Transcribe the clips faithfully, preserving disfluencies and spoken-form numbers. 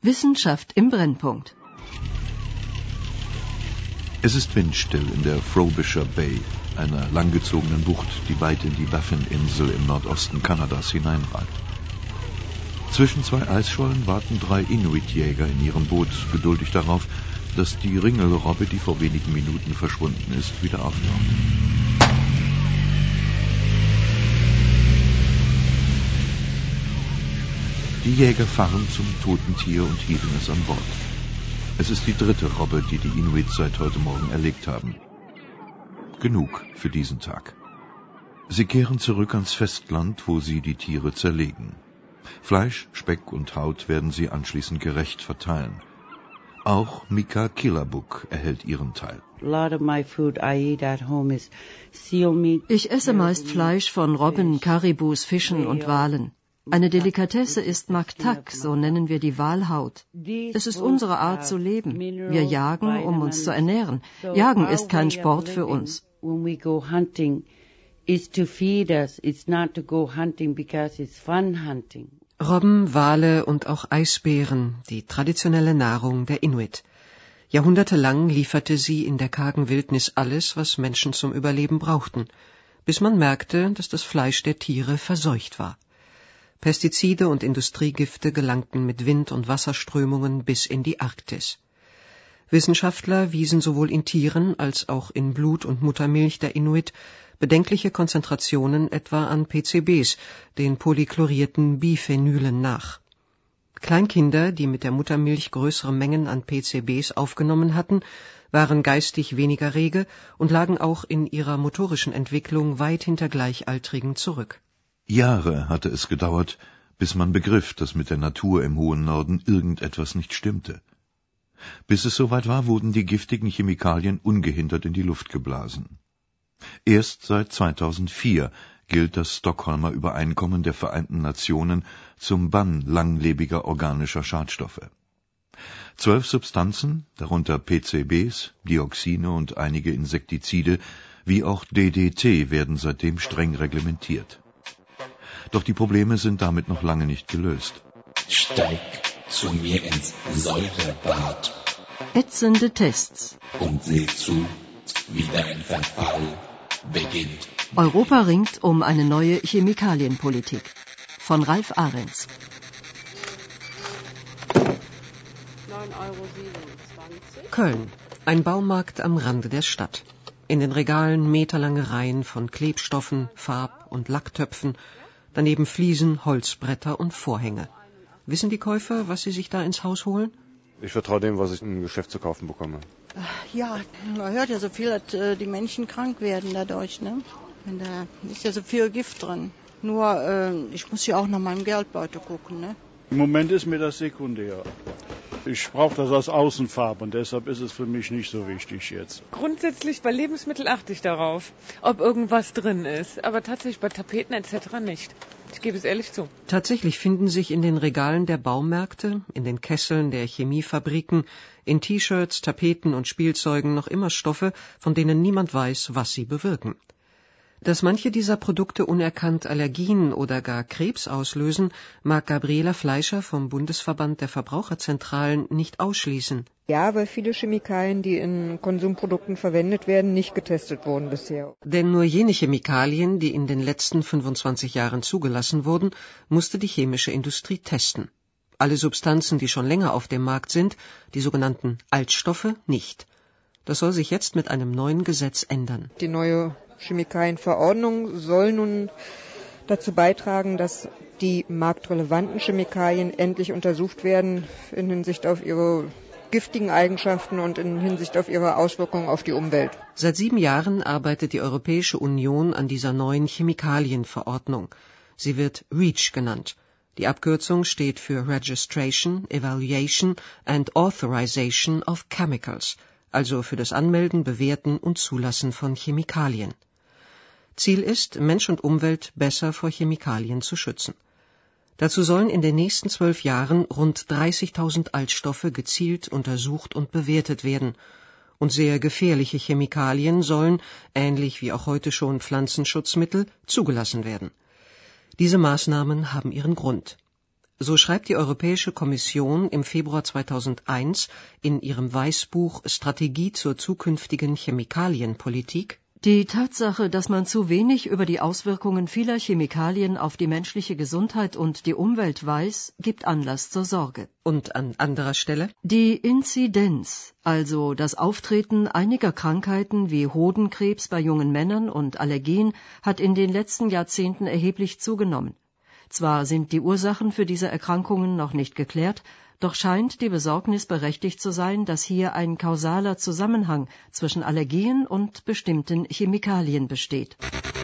Wissenschaft im Brennpunkt. Es ist windstill in der Frobisher Bay, einer langgezogenen Bucht, die weit in die Baffin-Insel im Nordosten Kanadas hineinragt. Zwischen zwei Eisschollen warten drei Inuit-Jäger in ihrem Boot geduldig darauf, dass die Ringelrobbe, die vor wenigen Minuten verschwunden ist, wieder auftaucht. Die Jäger fahren zum toten Tier und hieben es an Bord. Es ist die dritte Robbe, die die Inuits seit heute Morgen erlegt haben. Genug für diesen Tag. Sie kehren zurück ans Festland, wo sie die Tiere zerlegen. Fleisch, Speck und Haut werden sie anschließend gerecht verteilen. Auch Mika Killabuk erhält ihren Teil. Ich esse meist Fleisch von Robben, Karibus, Fischen und Walen. Eine Delikatesse ist Maktak, so nennen wir die Walhaut. Es ist unsere Art zu leben. Wir jagen, um uns zu ernähren. Jagen ist kein Sport für uns. Robben, Wale und auch Eisbären, die traditionelle Nahrung der Inuit. Jahrhundertelang lieferte sie in der kargen Wildnis alles, was Menschen zum Überleben brauchten, bis man merkte, dass das Fleisch der Tiere verseucht war. Pestizide und Industriegifte gelangten mit Wind- und Wasserströmungen bis in die Arktis. Wissenschaftler wiesen sowohl in Tieren als auch in Blut und Muttermilch der Inuit bedenkliche Konzentrationen etwa an P C Bs, den polychlorierten Biphenylen, nach. Kleinkinder, die mit der Muttermilch größere Mengen an P C Bs aufgenommen hatten, waren geistig weniger rege und lagen auch in ihrer motorischen Entwicklung weit hinter Gleichaltrigen zurück. Jahre hatte es gedauert, bis man begriff, dass mit der Natur im hohen Norden irgendetwas nicht stimmte. Bis es soweit war, wurden die giftigen Chemikalien ungehindert in die Luft geblasen. Erst seit zweitausendvier gilt das Stockholmer Übereinkommen der Vereinten Nationen zum Bann langlebiger organischer Schadstoffe. Zwölf Substanzen, darunter P C Bs, Dioxine und einige Insektizide, wie auch D D T, werden seitdem streng reglementiert. Doch die Probleme sind damit noch lange nicht gelöst. Steig zu mir ins Säurebad. Ätzende Tests. Und seh zu, wie dein Verfall beginnt. Europa ringt um eine neue Chemikalienpolitik. Von Ralf Ahrens. Köln, ein Baumarkt am Rande der Stadt. In den Regalen meterlange Reihen von Klebstoffen, Farb- und Lacktöpfen, daneben Fliesen, Holzbretter und Vorhänge. Wissen die Käufer, was sie sich da ins Haus holen? Ich vertraue dem, was ich im Geschäft zu kaufen bekomme. Ja, man hört ja so viel, dass äh, die Menschen krank werden dadurch, ne? Und da ist ja so viel Gift drin. Nur, äh, ich muss ja auch nach meinem Geldbeutel gucken, ne? Im Moment ist mir das sekundär. Ich brauche das als Außenfarbe und deshalb ist es für mich nicht so wichtig jetzt. Grundsätzlich bei Lebensmitteln achte ich darauf, ob irgendwas drin ist. Aber tatsächlich bei Tapeten et cetera nicht. Ich gebe es ehrlich zu. Tatsächlich finden sich in den Regalen der Baumärkte, in den Kesseln der Chemiefabriken, in T-Shirts, Tapeten und Spielzeugen noch immer Stoffe, von denen niemand weiß, was sie bewirken. Dass manche dieser Produkte unerkannt Allergien oder gar Krebs auslösen, mag Gabriela Fleischer vom Bundesverband der Verbraucherzentralen nicht ausschließen. Ja, weil viele Chemikalien, die in Konsumprodukten verwendet werden, nicht getestet wurden bisher. Denn nur jene Chemikalien, die in den letzten fünfundzwanzig Jahren zugelassen wurden, musste die chemische Industrie testen. Alle Substanzen, die schon länger auf dem Markt sind, die sogenannten Altstoffe, nicht. Das soll sich jetzt mit einem neuen Gesetz ändern. Die neue Chemikalienverordnung soll nun dazu beitragen, dass die marktrelevanten Chemikalien endlich untersucht werden in Hinsicht auf ihre giftigen Eigenschaften und in Hinsicht auf ihre Auswirkungen auf die Umwelt. Seit sieben Jahren arbeitet die Europäische Union an dieser neuen Chemikalienverordnung. Sie wird REACH genannt. Die Abkürzung steht für Registration, Evaluation and Authorization of Chemicals, also für das Anmelden, Bewerten und Zulassen von Chemikalien. Ziel ist, Mensch und Umwelt besser vor Chemikalien zu schützen. Dazu sollen in den nächsten zwölf Jahren rund dreißigtausend Altstoffe gezielt untersucht und bewertet werden. Und sehr gefährliche Chemikalien sollen, ähnlich wie auch heute schon Pflanzenschutzmittel, zugelassen werden. Diese Maßnahmen haben ihren Grund. So schreibt die Europäische Kommission im Februar zweitausendeins in ihrem Weißbuch Strategie zur zukünftigen Chemikalienpolitik: Die Tatsache, dass man zu wenig über die Auswirkungen vieler Chemikalien auf die menschliche Gesundheit und die Umwelt weiß, gibt Anlass zur Sorge. Und an anderer Stelle: Die Inzidenz, also das Auftreten einiger Krankheiten wie Hodenkrebs bei jungen Männern und Allergien, hat in den letzten Jahrzehnten erheblich zugenommen. Zwar sind die Ursachen für diese Erkrankungen noch nicht geklärt, doch scheint die Besorgnis berechtigt zu sein, dass hier ein kausaler Zusammenhang zwischen Allergien und bestimmten Chemikalien besteht.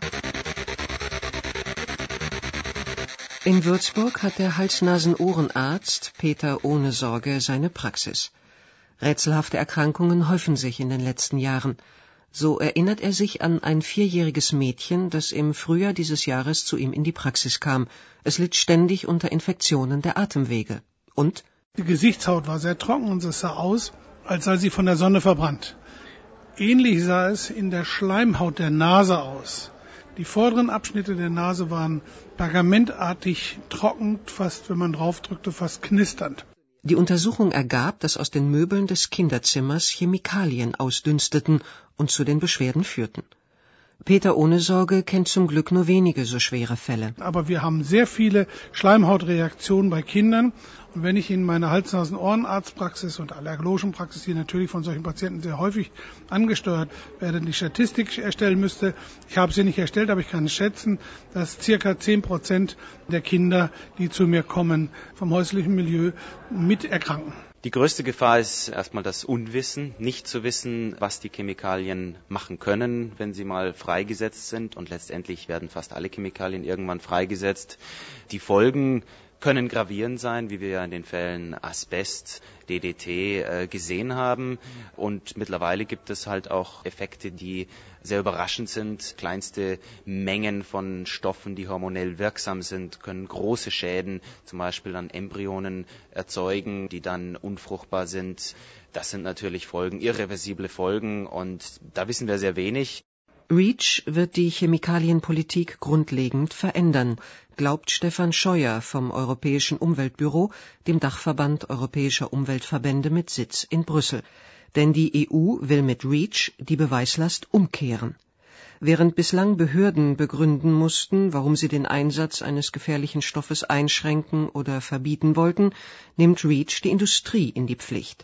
In Würzburg hat der Hals-Nasen-Ohrenarzt Peter Ohnesorge seine Praxis. Rätselhafte Erkrankungen häufen sich in den letzten Jahren. So erinnert er sich an ein vierjähriges Mädchen, das im Frühjahr dieses Jahres zu ihm in die Praxis kam. Es litt ständig unter Infektionen der Atemwege. Und die Gesichtshaut war sehr trocken und es sah aus, als sei sie von der Sonne verbrannt. Ähnlich sah es in der Schleimhaut der Nase aus. Die vorderen Abschnitte der Nase waren pergamentartig trocken, fast, wenn man draufdrückte, fast knisternd. Die Untersuchung ergab, dass aus den Möbeln des Kinderzimmers Chemikalien ausdünsteten und zu den Beschwerden führten. Peter Ohnesorge kennt zum Glück nur wenige so schwere Fälle. Aber wir haben sehr viele Schleimhautreaktionen bei Kindern. Und wenn ich in meiner Hals-Nasen-Ohrenarztpraxis und allergologischen Praxis, die natürlich von solchen Patienten sehr häufig angesteuert werden, die Statistik erstellen müsste, ich habe sie nicht erstellt, aber ich kann schätzen, dass circa zehn Prozent der Kinder, die zu mir kommen, vom häuslichen Milieu mit erkranken. Die größte Gefahr ist erstmal das Unwissen, nicht zu wissen, was die Chemikalien machen können, wenn sie mal freigesetzt sind. Und letztendlich werden fast alle Chemikalien irgendwann freigesetzt. Die Folgen können gravierend sein, wie wir ja in den Fällen Asbest, D D T äh, gesehen haben. Und mittlerweile gibt es halt auch Effekte, die sehr überraschend sind. Kleinste Mengen von Stoffen, die hormonell wirksam sind, können große Schäden, zum Beispiel an Embryonen, erzeugen, die dann unfruchtbar sind. Das sind natürlich Folgen, irreversible Folgen, und da wissen wir sehr wenig. REACH wird die Chemikalienpolitik grundlegend verändern, glaubt Stefan Scheuer vom Europäischen Umweltbüro, dem Dachverband europäischer Umweltverbände mit Sitz in Brüssel. Denn die E U will mit REACH die Beweislast umkehren. Während bislang Behörden begründen mussten, warum sie den Einsatz eines gefährlichen Stoffes einschränken oder verbieten wollten, nimmt REACH die Industrie in die Pflicht.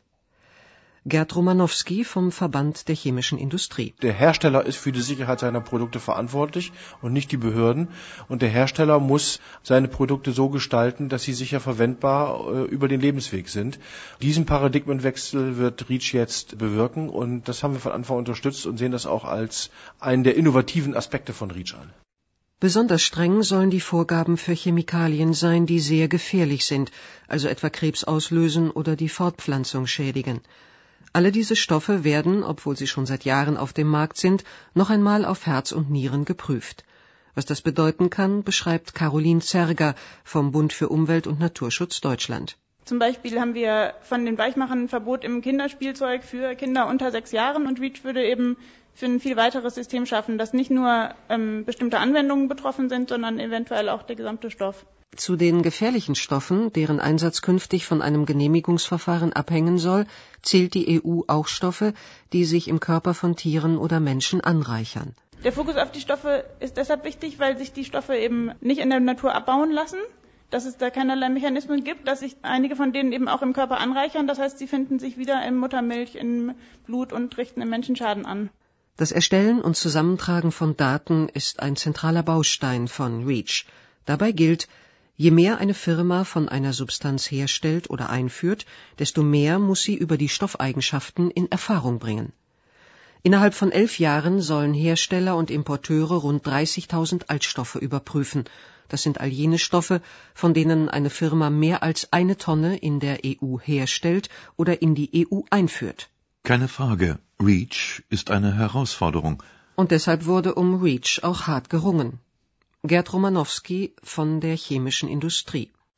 Gerd Romanowski vom Verband der chemischen Industrie. Der Hersteller ist für die Sicherheit seiner Produkte verantwortlich und nicht die Behörden. Und der Hersteller muss seine Produkte so gestalten, dass sie sicher verwendbar äh, über den Lebensweg sind. Diesen Paradigmenwechsel wird REACH jetzt bewirken, und das haben wir von Anfang an unterstützt und sehen das auch als einen der innovativen Aspekte von REACH an. Besonders streng sollen die Vorgaben für Chemikalien sein, die sehr gefährlich sind, also etwa Krebs auslösen oder die Fortpflanzung schädigen. Alle diese Stoffe werden, obwohl sie schon seit Jahren auf dem Markt sind, noch einmal auf Herz und Nieren geprüft. Was das bedeuten kann, beschreibt Caroline Zerger vom Bund für Umwelt und Naturschutz Deutschland. Zum Beispiel haben wir von den Weichmachern ein Verbot im Kinderspielzeug für Kinder unter sechs Jahren, und REACH würde eben für ein viel weiteres System schaffen, dass nicht nur ähm, bestimmte Anwendungen betroffen sind, sondern eventuell auch der gesamte Stoff. Zu den gefährlichen Stoffen, deren Einsatz künftig von einem Genehmigungsverfahren abhängen soll, zählt die E U auch Stoffe, die sich im Körper von Tieren oder Menschen anreichern. Der Fokus auf die Stoffe ist deshalb wichtig, weil sich die Stoffe eben nicht in der Natur abbauen lassen, dass es da keinerlei Mechanismen gibt, dass sich einige von denen eben auch im Körper anreichern. Das heißt, sie finden sich wieder in Muttermilch, im Blut und richten im Menschen Schaden an. Das Erstellen und Zusammentragen von Daten ist ein zentraler Baustein von REACH. Dabei gilt: Je mehr eine Firma von einer Substanz herstellt oder einführt, desto mehr muss sie über die Stoffeigenschaften in Erfahrung bringen. Innerhalb von elf Jahren sollen Hersteller und Importeure rund dreißigtausend Altstoffe überprüfen. Das sind all jene Stoffe, von denen eine Firma mehr als eine Tonne in der E U herstellt oder in die E U einführt. Keine Frage, REACH ist eine Herausforderung. Und deshalb wurde um REACH auch hart gerungen. Gerd Romanowski von der chemischen Industrie.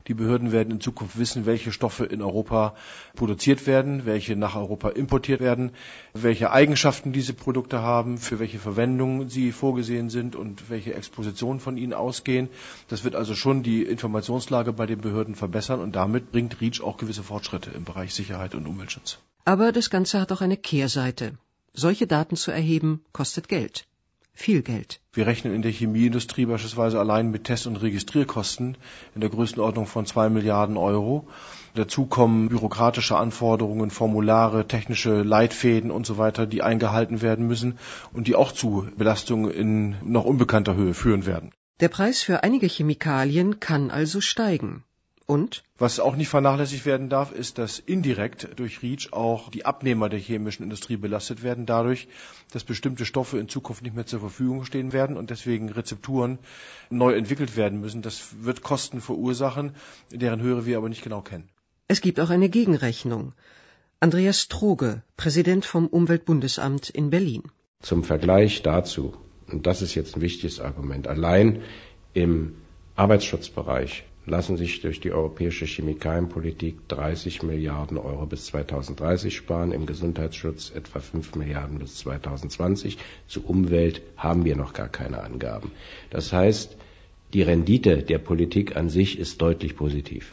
Die Behörden werden in Zukunft wissen, welche Stoffe in Europa produziert werden, welche nach Europa importiert werden, welche Eigenschaften diese Produkte haben, für welche Verwendung sie vorgesehen sind und welche Expositionen von ihnen ausgehen. Das wird also schon die Informationslage bei den Behörden verbessern und damit bringt REACH auch gewisse Fortschritte im Bereich Sicherheit und Umweltschutz. Aber das Ganze hat auch eine Kehrseite. Solche Daten zu erheben, kostet Geld. Viel Geld. Wir rechnen in der Chemieindustrie beispielsweise allein mit Test- und Registrierkosten in der Größenordnung von zwei Milliarden Euro. Dazu kommen bürokratische Anforderungen, Formulare, technische Leitfäden und so weiter, die eingehalten werden müssen und die auch zu Belastungen in noch unbekannter Höhe führen werden. Der Preis für einige Chemikalien kann also steigen. Und? Was auch nicht vernachlässigt werden darf, ist, dass indirekt durch REACH auch die Abnehmer der chemischen Industrie belastet werden, dadurch, dass bestimmte Stoffe in Zukunft nicht mehr zur Verfügung stehen werden und deswegen Rezepturen neu entwickelt werden müssen. Das wird Kosten verursachen, deren Höhe wir aber nicht genau kennen. Es gibt auch eine Gegenrechnung. Andreas Stroge, Präsident vom Umweltbundesamt in Berlin. Zum Vergleich dazu, und das ist jetzt ein wichtiges Argument, allein im Arbeitsschutzbereich lassen sich durch die europäische Chemikalienpolitik dreißig Milliarden Euro bis zweitausenddreißig sparen, im Gesundheitsschutz etwa fünf Milliarden bis zweitausendzwanzig. Zur Umwelt haben wir noch gar keine Angaben. Das heißt, die Rendite der Politik an sich ist deutlich positiv.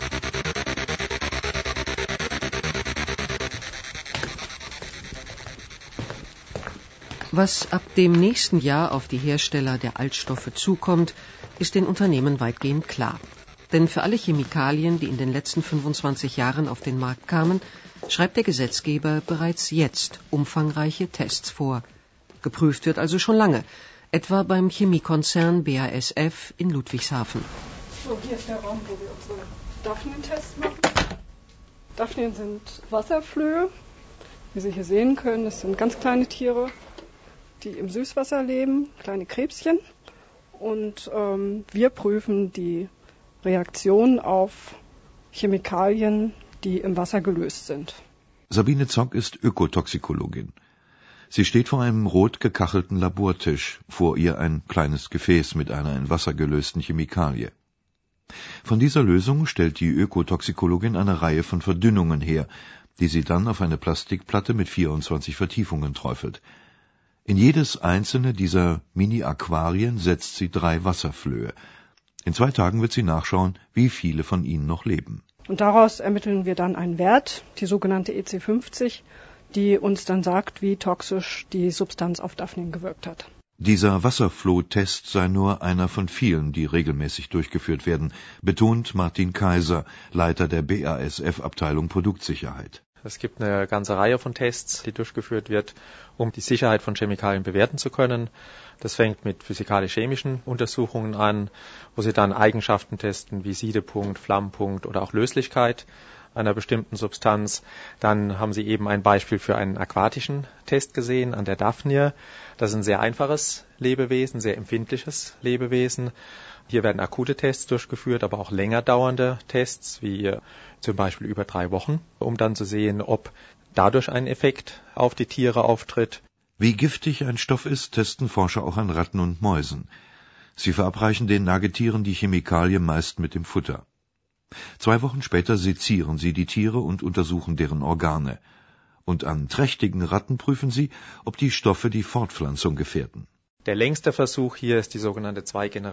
Was ab dem nächsten Jahr auf die Hersteller der Altstoffe zukommt, ist den Unternehmen weitgehend klar. Denn für alle Chemikalien, die in den letzten fünfundzwanzig Jahren auf den Markt kamen, schreibt der Gesetzgeber bereits jetzt umfangreiche Tests vor. Geprüft wird also schon lange, etwa beim Chemiekonzern B A S F in Ludwigshafen. So, hier ist der Raum, wo wir unsere Daphnien-Tests machen. Daphnien sind Wasserflöhe. Wie Sie hier sehen können, das sind ganz kleine Tiere, die im Süßwasser leben, kleine Krebschen. Und ähm, wir prüfen die Reaktionen auf Chemikalien, die im Wasser gelöst sind. Sabine Zock ist Ökotoxikologin. Sie steht vor einem rot gekachelten Labortisch, vor ihr ein kleines Gefäß mit einer in Wasser gelösten Chemikalie. Von dieser Lösung stellt die Ökotoxikologin eine Reihe von Verdünnungen her, die sie dann auf eine Plastikplatte mit vierundzwanzig Vertiefungen träufelt. In jedes einzelne dieser Mini-Aquarien setzt sie drei Wasserflöhe. In zwei Tagen wird sie nachschauen, wie viele von ihnen noch leben. Und daraus ermitteln wir dann einen Wert, die sogenannte E C fünfzig, die uns dann sagt, wie toxisch die Substanz auf Daphnien gewirkt hat. Dieser Wasserfloh-Test sei nur einer von vielen, die regelmäßig durchgeführt werden, betont Martin Kaiser, Leiter der B A S F-Abteilung Produktsicherheit. Es gibt eine ganze Reihe von Tests, die durchgeführt wird, um die Sicherheit von Chemikalien bewerten zu können. Das fängt mit physikalisch-chemischen Untersuchungen an, wo sie dann Eigenschaften testen wie Siedepunkt, Flammpunkt oder auch Löslichkeit einer bestimmten Substanz. Dann haben sie eben ein Beispiel für einen aquatischen Test gesehen an der Daphnie. Das ist ein sehr einfaches Lebewesen, sehr empfindliches Lebewesen. Hier werden akute Tests durchgeführt, aber auch länger dauernde Tests, wie zum Beispiel über drei Wochen, um dann zu sehen, ob dadurch ein Effekt auf die Tiere auftritt. Wie giftig ein Stoff ist, testen Forscher auch an Ratten und Mäusen. Sie verabreichen den Nagetieren die Chemikalie meist mit dem Futter. Zwei Wochen später sezieren sie die Tiere und untersuchen deren Organe. Und an trächtigen Ratten prüfen sie, ob die Stoffe die Fortpflanzung gefährden. Der längste Versuch hier ist die sogenannte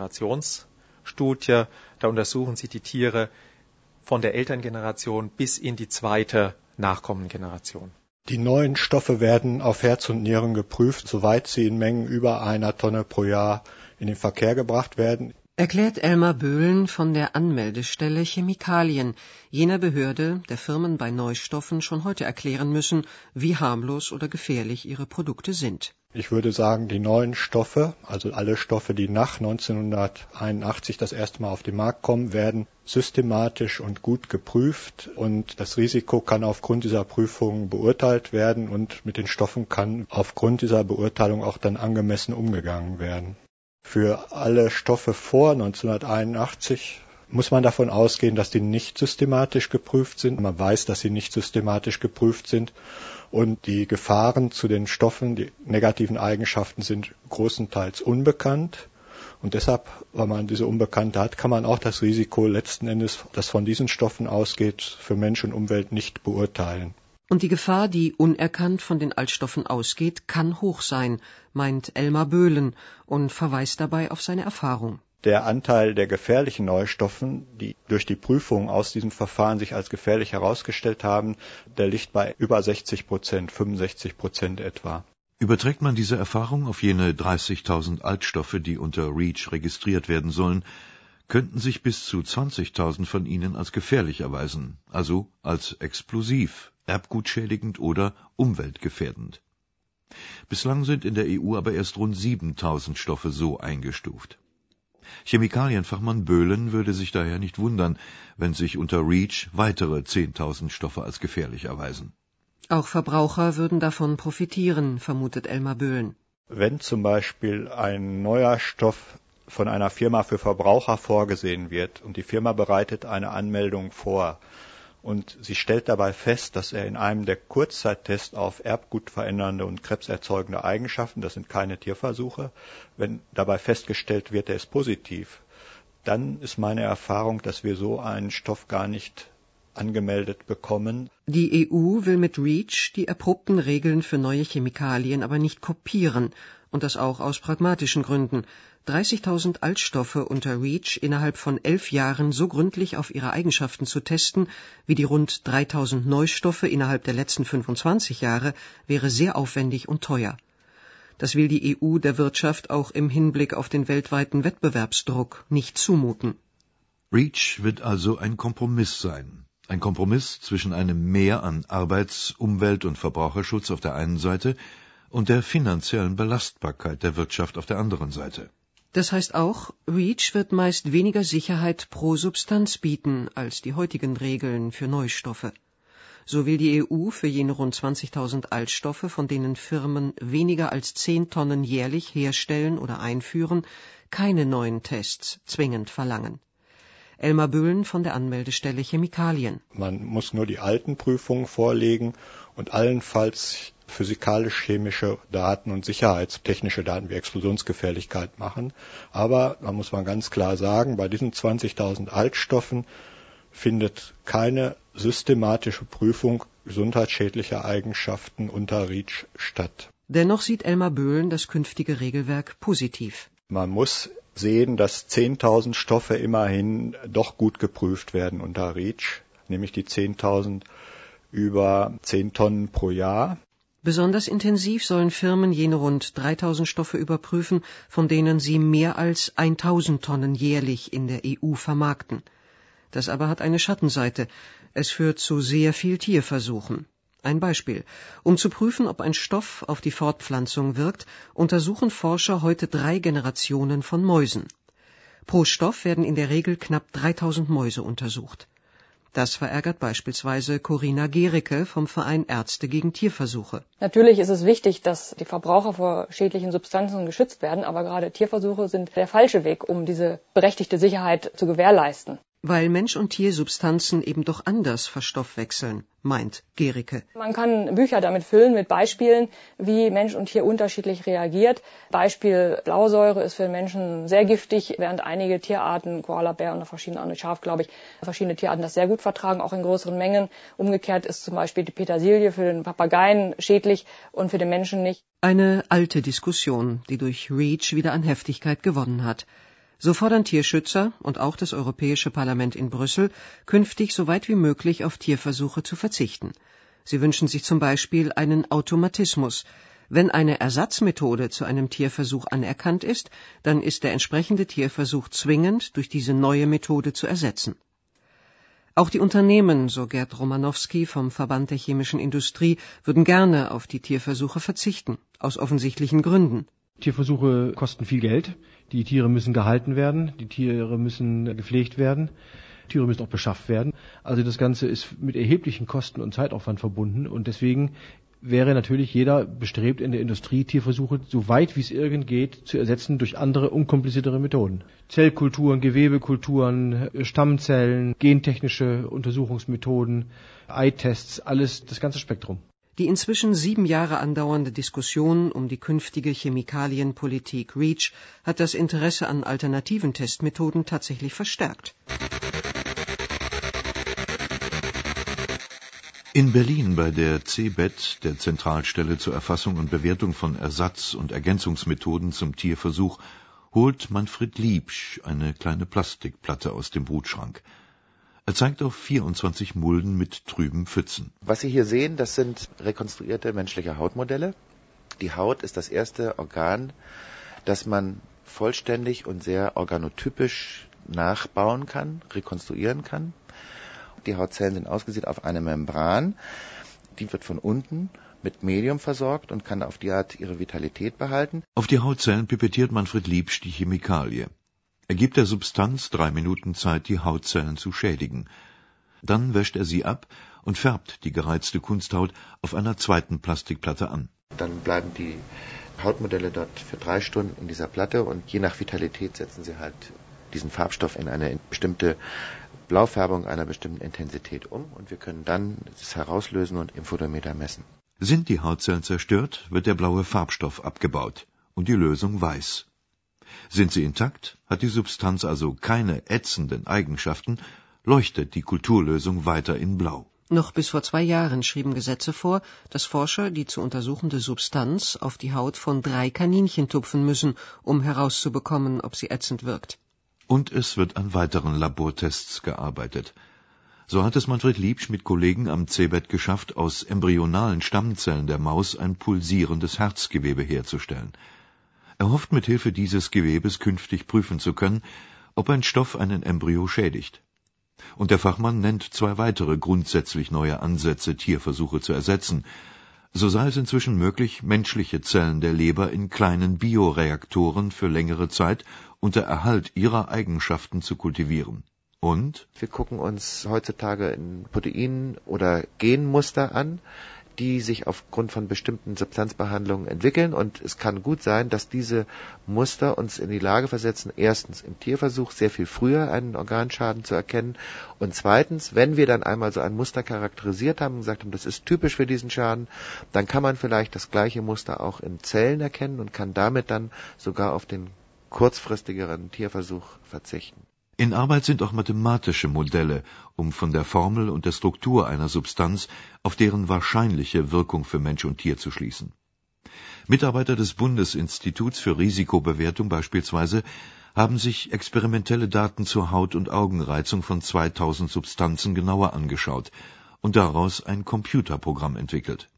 Zwei-Generations-Studie. Da untersuchen sie die Tiere von der Elterngeneration bis in die zweite Nachkommengeneration. Die neuen Stoffe werden auf Herz und Nieren geprüft, soweit sie in Mengen über einer Tonne pro Jahr in den Verkehr gebracht werden. Erklärt Elmar Böhlen von der Anmeldestelle Chemikalien, jener Behörde, der Firmen bei Neustoffen schon heute erklären müssen, wie harmlos oder gefährlich ihre Produkte sind. Ich würde sagen, die neuen Stoffe, also alle Stoffe, die nach neunzehnhunderteinundachtzig das erste Mal auf den Markt kommen, werden systematisch und gut geprüft und das Risiko kann aufgrund dieser Prüfung beurteilt werden und mit den Stoffen kann aufgrund dieser Beurteilung auch dann angemessen umgegangen werden. Für alle Stoffe vor neunzehnhunderteinundachtzig muss man davon ausgehen, dass die nicht systematisch geprüft sind. Man weiß, dass sie nicht systematisch geprüft sind und die Gefahren zu den Stoffen, die negativen Eigenschaften sind großenteils unbekannt Und deshalb, weil man diese Unbekannte hat, kann man auch das Risiko letzten Endes, das von diesen Stoffen ausgeht, für Mensch und Umwelt nicht beurteilen. Und die Gefahr, die unerkannt von den Altstoffen ausgeht, kann hoch sein, meint Elmar Böhlen und verweist dabei auf seine Erfahrung. Der Anteil der gefährlichen Neustoffen, die durch die Prüfung aus diesem Verfahren sich als gefährlich herausgestellt haben, der liegt bei über sechzig Prozent, fünfundsechzig Prozent etwa. Überträgt man diese Erfahrung auf jene dreißigtausend Altstoffe, die unter REACH registriert werden sollen, könnten sich bis zu zwanzigtausend von ihnen als gefährlich erweisen, also als explosiv, erbgutschädigend oder umweltgefährdend. Bislang sind in der E U aber erst rund siebentausend Stoffe so eingestuft. Chemikalienfachmann Böhlen würde sich daher nicht wundern, wenn sich unter REACH weitere zehntausend Stoffe als gefährlich erweisen. Auch Verbraucher würden davon profitieren, vermutet Elmar Böhlen. Wenn zum Beispiel ein neuer Stoff von einer Firma für Verbraucher vorgesehen wird und die Firma bereitet eine Anmeldung vor und sie stellt dabei fest, dass er in einem der Kurzzeittests auf erbgutverändernde und krebserzeugende Eigenschaften, das sind keine Tierversuche, wenn dabei festgestellt wird, er ist positiv, dann ist meine Erfahrung, dass wir so einen Stoff gar nicht angemeldet bekommen. Die E U will mit REACH die erprobten Regeln für neue Chemikalien aber nicht kopieren, und das auch aus pragmatischen Gründen. dreißigtausend Altstoffe unter REACH innerhalb von elf Jahren so gründlich auf ihre Eigenschaften zu testen, wie die rund dreitausend Neustoffe innerhalb der letzten fünfundzwanzig Jahre, wäre sehr aufwendig und teuer. Das will die E U der Wirtschaft auch im Hinblick auf den weltweiten Wettbewerbsdruck nicht zumuten. REACH wird also ein Kompromiss sein. Ein Kompromiss zwischen einem Mehr an Arbeits-, Umwelt- und Verbraucherschutz auf der einen Seite und der finanziellen Belastbarkeit der Wirtschaft auf der anderen Seite. Das heißt auch, REACH wird meist weniger Sicherheit pro Substanz bieten als die heutigen Regeln für Neustoffe. So will die E U für jene rund zwanzigtausend Altstoffe, von denen Firmen weniger als zehn Tonnen jährlich herstellen oder einführen, keine neuen Tests zwingend verlangen. Elmar Böhlen von der Anmeldestelle Chemikalien. Man muss nur die alten Prüfungen vorlegen und allenfalls physikalisch-chemische Daten und sicherheitstechnische Daten wie Explosionsgefährlichkeit machen. Aber, da muss man ganz klar sagen, bei diesen zwanzigtausend Altstoffen findet keine systematische Prüfung gesundheitsschädlicher Eigenschaften unter REACH statt. Dennoch sieht Elmar Böhlen das künftige Regelwerk positiv. Man muss sehen, dass zehntausend Stoffe immerhin doch gut geprüft werden unter REACH, nämlich die zehntausend über zehn Tonnen pro Jahr. Besonders intensiv sollen Firmen jene rund dreitausend Stoffe überprüfen, von denen sie mehr als tausend Tonnen jährlich in der E U vermarkten. Das aber hat eine Schattenseite. Es führt zu sehr viel Tierversuchen. Ein Beispiel. Um zu prüfen, ob ein Stoff auf die Fortpflanzung wirkt, untersuchen Forscher heute drei Generationen von Mäusen. Pro Stoff werden in der Regel knapp dreitausend Mäuse untersucht. Das verärgert beispielsweise Corinna Gericke vom Verein Ärzte gegen Tierversuche. Natürlich ist es wichtig, dass die Verbraucher vor schädlichen Substanzen geschützt werden, aber gerade Tierversuche sind der falsche Weg, um diese berechtigte Sicherheit zu gewährleisten. Weil Mensch- und Tiersubstanzen eben doch anders verstoffwechseln, meint Gericke. Man kann Bücher damit füllen mit Beispielen, wie Mensch und Tier unterschiedlich reagiert. Beispiel Blausäure ist für den Menschen sehr giftig, während einige Tierarten, Koalabär und verschiedene andere Schaf, glaube ich, verschiedene Tierarten das sehr gut vertragen, auch in größeren Mengen. Umgekehrt ist zum Beispiel die Petersilie für den Papageien schädlich und für den Menschen nicht. Eine alte Diskussion, die durch REACH wieder an Heftigkeit gewonnen hat. So fordern Tierschützer und auch das Europäische Parlament in Brüssel, künftig so weit wie möglich auf Tierversuche zu verzichten. Sie wünschen sich zum Beispiel einen Automatismus. Wenn eine Ersatzmethode zu einem Tierversuch anerkannt ist, dann ist der entsprechende Tierversuch zwingend durch diese neue Methode zu ersetzen. Auch die Unternehmen, so Gerd Romanowski vom Verband der chemischen Industrie, würden gerne auf die Tierversuche verzichten, aus offensichtlichen Gründen. Tierversuche kosten viel Geld. Die Tiere müssen gehalten werden, die Tiere müssen gepflegt werden, Tiere müssen auch beschafft werden. Also das Ganze ist mit erheblichen Kosten und Zeitaufwand verbunden und deswegen wäre natürlich jeder bestrebt in der Industrie, Tierversuche so weit wie es irgend geht zu ersetzen durch andere, unkompliziertere Methoden. Zellkulturen, Gewebekulturen, Stammzellen, gentechnische Untersuchungsmethoden, Eye-Tests, alles, das ganze Spektrum. Die inzwischen sieben Jahre andauernde Diskussion um die künftige Chemikalienpolitik REACH hat das Interesse an alternativen Testmethoden tatsächlich verstärkt. In Berlin bei der C B E T, der Zentralstelle zur Erfassung und Bewertung von Ersatz- und Ergänzungsmethoden zum Tierversuch, holt Manfred Liebsch eine kleine Plastikplatte aus dem Brutschrank. Er zeigt auf vierundzwanzig Mulden mit trüben Pfützen. Was Sie hier sehen, das sind rekonstruierte menschliche Hautmodelle. Die Haut ist das erste Organ, das man vollständig und sehr organotypisch nachbauen kann, rekonstruieren kann. Die Hautzellen sind ausgesät auf eine Membran. Die wird von unten mit Medium versorgt und kann auf die Art ihre Vitalität behalten. Auf die Hautzellen pipettiert Manfred Liebsch die Chemikalie. Er gibt der Substanz drei Minuten Zeit, die Hautzellen zu schädigen. Dann wäscht er sie ab und färbt die gereizte Kunsthaut auf einer zweiten Plastikplatte an. Dann bleiben die Hautmodelle dort für drei Stunden in dieser Platte und je nach Vitalität setzen sie halt diesen Farbstoff in eine bestimmte Blaufärbung einer bestimmten Intensität um und wir können dann es herauslösen und im Photometer messen. Sind die Hautzellen zerstört, wird der blaue Farbstoff abgebaut und die Lösung weiß. Sind sie intakt, hat die Substanz also keine ätzenden Eigenschaften, leuchtet die Kulturlösung weiter in Blau. Noch bis vor zwei Jahren schrieben Gesetze vor, dass Forscher die zu untersuchende Substanz auf die Haut von drei Kaninchen tupfen müssen, um herauszubekommen, ob sie ätzend wirkt. Und es wird an weiteren Labortests gearbeitet. So hat es Manfred Liebsch mit Kollegen am C B E T geschafft, aus embryonalen Stammzellen der Maus ein pulsierendes Herzgewebe herzustellen. Er hofft mit Hilfe dieses Gewebes künftig prüfen zu können, ob ein Stoff einen Embryo schädigt. Und der Fachmann nennt zwei weitere grundsätzlich neue Ansätze, Tierversuche zu ersetzen. So sei es inzwischen möglich, menschliche Zellen der Leber in kleinen Bioreaktoren für längere Zeit unter Erhalt ihrer Eigenschaften zu kultivieren. Und? Wir gucken uns heutzutage in Proteinen oder Genmuster an, die sich aufgrund von bestimmten Substanzbehandlungen entwickeln. Und es kann gut sein, dass diese Muster uns in die Lage versetzen, erstens im Tierversuch sehr viel früher einen Organschaden zu erkennen und zweitens, wenn wir dann einmal so ein Muster charakterisiert haben und gesagt haben, das ist typisch für diesen Schaden, dann kann man vielleicht das gleiche Muster auch in Zellen erkennen und kann damit dann sogar auf den kurzfristigeren Tierversuch verzichten. In Arbeit sind auch mathematische Modelle, um von der Formel und der Struktur einer Substanz auf deren wahrscheinliche Wirkung für Mensch und Tier zu schließen. Mitarbeiter des Bundesinstituts für Risikobewertung beispielsweise haben sich experimentelle Daten zur Haut- und Augenreizung von zweitausend Substanzen genauer angeschaut und daraus ein Computerprogramm entwickelt.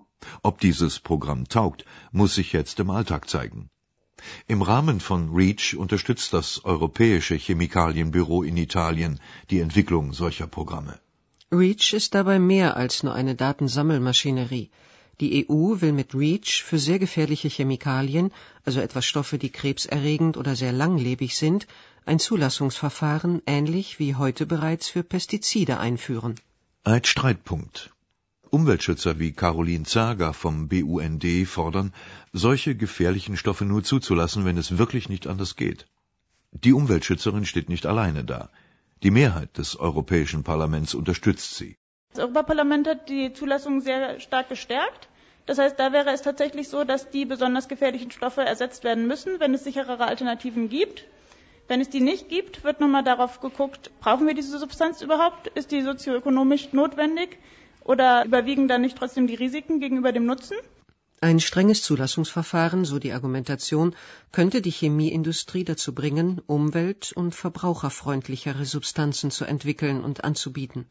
Ob dieses Programm taugt, muss sich jetzt im Alltag zeigen. Im Rahmen von REACH unterstützt das Europäische Chemikalienbüro in Italien die Entwicklung solcher Programme. REACH ist dabei mehr als nur eine Datensammelmaschinerie. Die E U will mit REACH für sehr gefährliche Chemikalien, also etwa Stoffe, die krebserregend oder sehr langlebig sind, ein Zulassungsverfahren ähnlich wie heute bereits für Pestizide einführen. Ein Streitpunkt. Umweltschützer wie Caroline Zager vom B U N D fordern, solche gefährlichen Stoffe nur zuzulassen, wenn es wirklich nicht anders geht. Die Umweltschützerin steht nicht alleine da. Die Mehrheit des Europäischen Parlaments unterstützt sie. Das Europaparlament hat die Zulassung sehr stark gestärkt. Das heißt, da wäre es tatsächlich so, dass die besonders gefährlichen Stoffe ersetzt werden müssen, wenn es sicherere Alternativen gibt. Wenn es die nicht gibt, wird nochmal darauf geguckt, brauchen wir diese Substanz überhaupt? Ist die sozioökonomisch notwendig? Oder überwiegen dann nicht trotzdem die Risiken gegenüber dem Nutzen? Ein strenges Zulassungsverfahren, so die Argumentation, könnte die Chemieindustrie dazu bringen, umwelt- und verbraucherfreundlichere Substanzen zu entwickeln und anzubieten.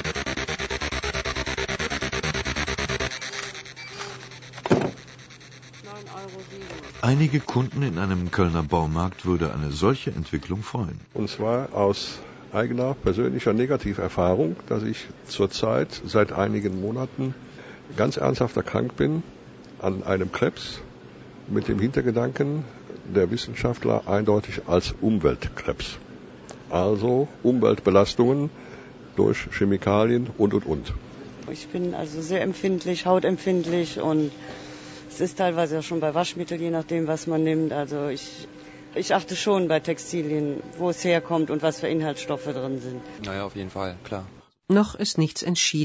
Einige Kunden in einem Kölner Baumarkt würde eine solche Entwicklung freuen. Und zwar aus eigener persönlicher Negativerfahrung, dass ich zurzeit seit einigen Monaten ganz ernsthaft erkrankt bin an einem Krebs mit dem Hintergedanken der Wissenschaftler eindeutig als Umweltkrebs. Also Umweltbelastungen durch Chemikalien und und und. Ich bin also sehr empfindlich, hautempfindlich und es ist teilweise ja schon bei Waschmitteln, je nachdem, was man nimmt. Also ich Ich achte schon bei Textilien, wo es herkommt und was für Inhaltsstoffe drin sind. Naja, auf jeden Fall, klar. Noch ist nichts entschieden.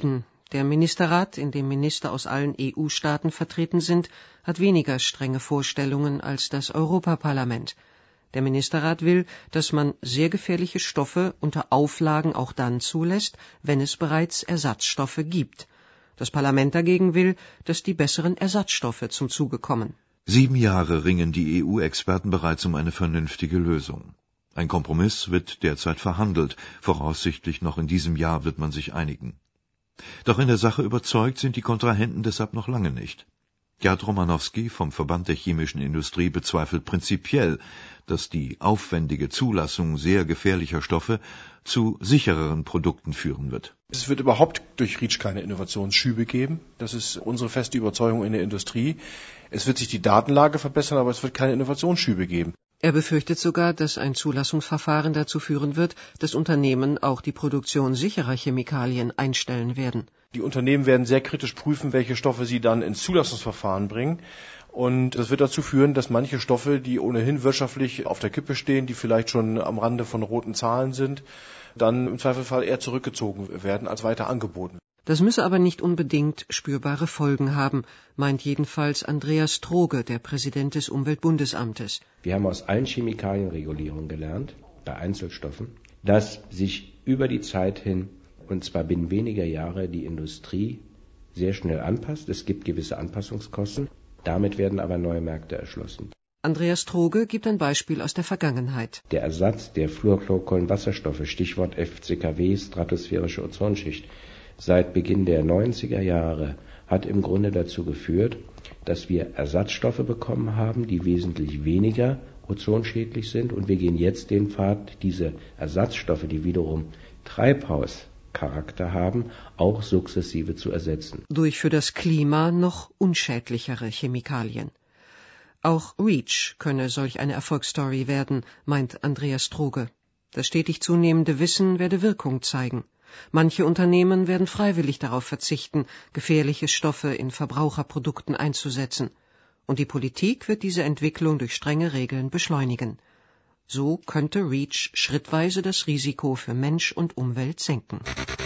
Der Ministerrat, in dem Minister aus allen E U-Staaten vertreten sind, hat weniger strenge Vorstellungen als das Europaparlament. Der Ministerrat will, dass man sehr gefährliche Stoffe unter Auflagen auch dann zulässt, wenn es bereits Ersatzstoffe gibt. Das Parlament dagegen will, dass die besseren Ersatzstoffe zum Zuge kommen. Sieben Jahre ringen die E U-Experten bereits um eine vernünftige Lösung. Ein Kompromiss wird derzeit verhandelt. Voraussichtlich noch in diesem Jahr wird man sich einigen. Doch in der Sache überzeugt sind die Kontrahenten deshalb noch lange nicht. Gerd Romanowski vom Verband der chemischen Industrie bezweifelt prinzipiell, dass die aufwendige Zulassung sehr gefährlicher Stoffe zu sichereren Produkten führen wird. Es wird überhaupt durch REACH keine Innovationsschübe geben. Das ist unsere feste Überzeugung in der Industrie. Es wird sich die Datenlage verbessern, aber es wird keine Innovationsschübe geben. Er befürchtet sogar, dass ein Zulassungsverfahren dazu führen wird, dass Unternehmen auch die Produktion sicherer Chemikalien einstellen werden. Die Unternehmen werden sehr kritisch prüfen, welche Stoffe sie dann ins Zulassungsverfahren bringen. Und das wird dazu führen, dass manche Stoffe, die ohnehin wirtschaftlich auf der Kippe stehen, die vielleicht schon am Rande von roten Zahlen sind, dann im Zweifelsfall eher zurückgezogen werden, als weiter angeboten. Das müsse aber nicht unbedingt spürbare Folgen haben, meint jedenfalls Andreas Troge, der Präsident des Umweltbundesamtes. Wir haben aus allen Chemikalienregulierungen gelernt, bei Einzelstoffen, dass sich über die Zeit hin, und zwar binnen weniger Jahre, die Industrie sehr schnell anpasst. Es gibt gewisse Anpassungskosten, damit werden aber neue Märkte erschlossen. Andreas Troge gibt ein Beispiel aus der Vergangenheit. Der Ersatz der Fluorchlorkohlenwasserstoffe, Stichwort F C K W, stratosphärische Ozonschicht, seit Beginn der neunziger Jahre hat im Grunde dazu geführt, dass wir Ersatzstoffe bekommen haben, die wesentlich weniger ozonschädlich sind. Und wir gehen jetzt den Pfad, diese Ersatzstoffe, die wiederum Treibhauscharakter haben, auch sukzessive zu ersetzen. Durch für das Klima noch unschädlichere Chemikalien. Auch REACH könne solch eine Erfolgsstory werden, meint Andreas Troge. Das stetig zunehmende Wissen werde Wirkung zeigen. Manche Unternehmen werden freiwillig darauf verzichten, gefährliche Stoffe in Verbraucherprodukten einzusetzen. Und die Politik wird diese Entwicklung durch strenge Regeln beschleunigen. So könnte REACH schrittweise das Risiko für Mensch und Umwelt senken.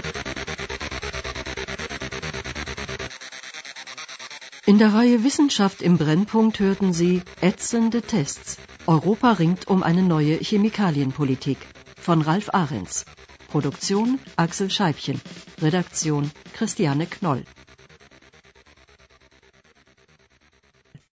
In der Reihe Wissenschaft im Brennpunkt hörten Sie Ätzende Tests. Europa ringt um eine neue Chemikalienpolitik von Ralf Ahrens. Produktion Axel Scheibchen. Redaktion Christiane Knoll.